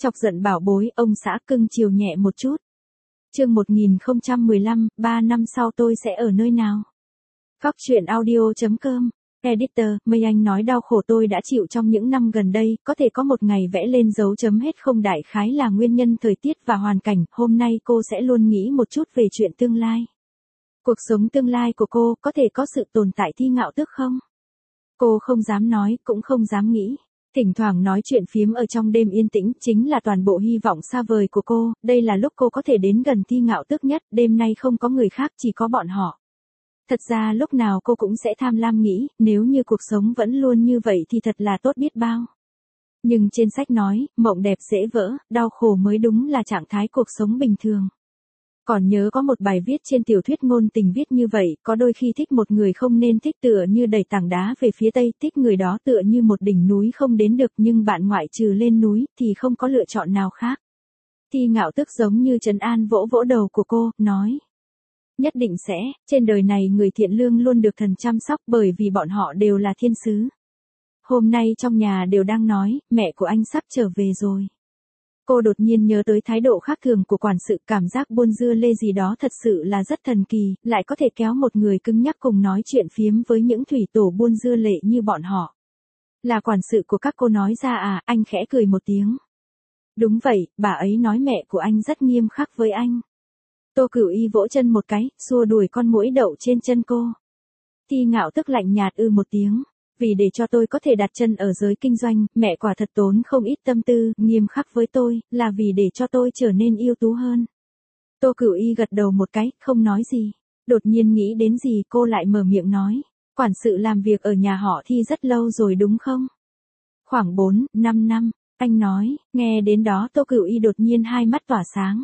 Chọc giận bảo bối, ông xã cưng chiều nhẹ một chút. Chương 1015, 3 năm sau tôi sẽ ở nơi nào? Góc truyện audio.com. Editor, Mây Anh nói đau khổ tôi đã chịu trong những năm gần đây, có thể có một ngày vẽ lên dấu chấm hết không đại khái là nguyên nhân thời tiết và hoàn cảnh, hôm nay cô sẽ luôn nghĩ một chút về chuyện tương lai. Cuộc sống tương lai của cô có thể có sự tồn tại Thi Ngạo Tước không? Cô không dám nói, cũng không dám nghĩ. Thỉnh thoảng nói chuyện phiếm ở trong đêm yên tĩnh chính là toàn bộ hy vọng xa vời của cô, đây là lúc cô có thể đến gần Thi Ngạo Tước nhất, đêm nay không có người khác chỉ có bọn họ. Thật ra lúc nào cô cũng sẽ tham lam nghĩ, nếu như cuộc sống vẫn luôn như vậy thì thật là tốt biết bao. Nhưng trên sách nói, mộng đẹp dễ vỡ, đau khổ mới đúng là trạng thái cuộc sống bình thường. Còn nhớ có một bài viết trên tiểu thuyết ngôn tình viết như vậy, có đôi khi thích một người không nên thích tựa như đẩy tảng đá về phía tây, thích người đó tựa như một đỉnh núi không đến được nhưng bạn ngoại trừ lên núi thì không có lựa chọn nào khác. Thi Ngạo Tước giống như trấn an vỗ vỗ đầu của cô, nói. Nhất định sẽ, trên đời này người thiện lương luôn được thần chăm sóc bởi vì bọn họ đều là thiên sứ. Hôm nay trong nhà đều đang nói, mẹ của anh sắp trở về rồi. Cô đột nhiên nhớ tới thái độ khác thường của quản sự, cảm giác buôn dưa lê gì đó thật sự là rất thần kỳ, lại có thể kéo một người cứng nhắc cùng nói chuyện phiếm với những thủy tổ buôn dưa lệ như bọn họ. Là quản sự của các cô nói ra à, anh khẽ cười một tiếng. Đúng vậy, bà ấy nói mẹ của anh rất nghiêm khắc với anh. Tô Cửu Y vỗ chân một cái, xua đuổi con muỗi đậu trên chân cô. Thi Ngạo Tước lạnh nhạt một tiếng. Vì để cho tôi có thể đặt chân ở giới kinh doanh, mẹ quả thật tốn không ít tâm tư, nghiêm khắc với tôi, là vì để cho tôi trở nên ưu tú hơn. Tô Cửu Y gật đầu một cái, không nói gì. Đột nhiên nghĩ đến gì cô lại mở miệng nói. Quản sự làm việc ở nhà họ Thi rất lâu rồi đúng không? Khoảng 4-5 năm, anh nói, nghe đến đó Tô Cửu Y đột nhiên hai mắt tỏa sáng.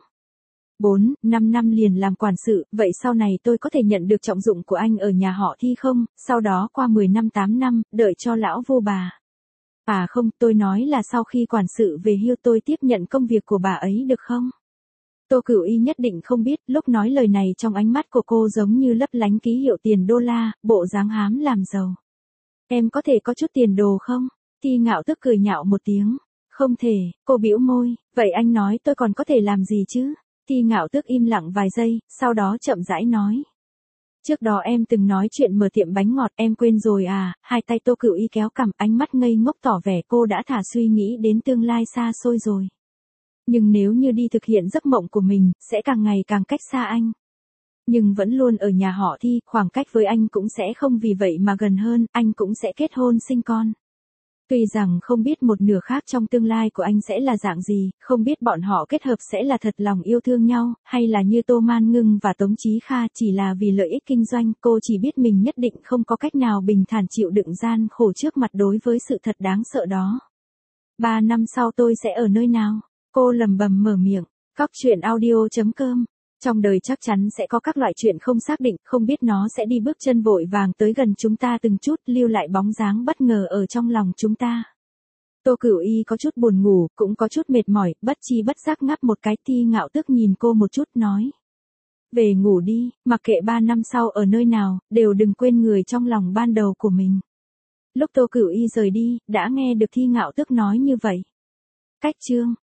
4-5 năm liền làm quản sự, vậy sau này tôi có thể nhận được trọng dụng của anh ở nhà họ Thi không, sau đó qua 10 năm 8 năm, đợi cho lão vô bà. À không, tôi nói là sau khi quản sự về hưu tôi tiếp nhận công việc của bà ấy được không? Tô Cửu Y nhất định không biết, lúc nói lời này trong ánh mắt của cô giống như lấp lánh ký hiệu tiền đô la, bộ dáng hám làm giàu. Em có thể có chút tiền đồ không? Thi Ngạo Tước cười nhạo một tiếng. Không thể, cô bĩu môi, vậy anh nói tôi còn có thể làm gì chứ? Thi Ngạo Tước im lặng vài giây, sau đó chậm rãi nói. Trước đó em từng nói chuyện mở tiệm bánh ngọt, em quên rồi à, hai tay Tô Cửu Y kéo cằm, ánh mắt ngây ngốc tỏ vẻ cô đã thả suy nghĩ đến tương lai xa xôi rồi. Nhưng nếu như đi thực hiện giấc mộng của mình, sẽ càng ngày càng cách xa anh. Nhưng vẫn luôn ở nhà họ Thi, khoảng cách với anh cũng sẽ không vì vậy mà gần hơn, anh cũng sẽ kết hôn sinh con. Tuy rằng không biết một nửa khác trong tương lai của anh sẽ là dạng gì, không biết bọn họ kết hợp sẽ là thật lòng yêu thương nhau, hay là như Tô Man Ngưng và Tống Chí Kha chỉ là vì lợi ích kinh doanh, cô chỉ biết mình nhất định không có cách nào bình thản chịu đựng gian khổ trước mặt đối với sự thật đáng sợ đó. 3 năm sau tôi sẽ ở nơi nào? Cô lẩm bẩm mở miệng. Góc truyện audio.com. Trong đời chắc chắn sẽ có các loại chuyện không xác định, không biết nó sẽ đi bước chân vội vàng tới gần chúng ta từng chút, lưu lại bóng dáng bất ngờ ở trong lòng chúng ta. Tô Cửu Y có chút buồn ngủ, cũng có chút mệt mỏi, bất chi bất giác ngáp một cái. Thi Ngạo Tước nhìn cô một chút nói. Về ngủ đi, mặc kệ 3 năm sau ở nơi nào, đều đừng quên người trong lòng ban đầu của mình. Lúc Tô Cửu Y rời đi, đã nghe được Thi Ngạo Tước nói như vậy. Cách chương.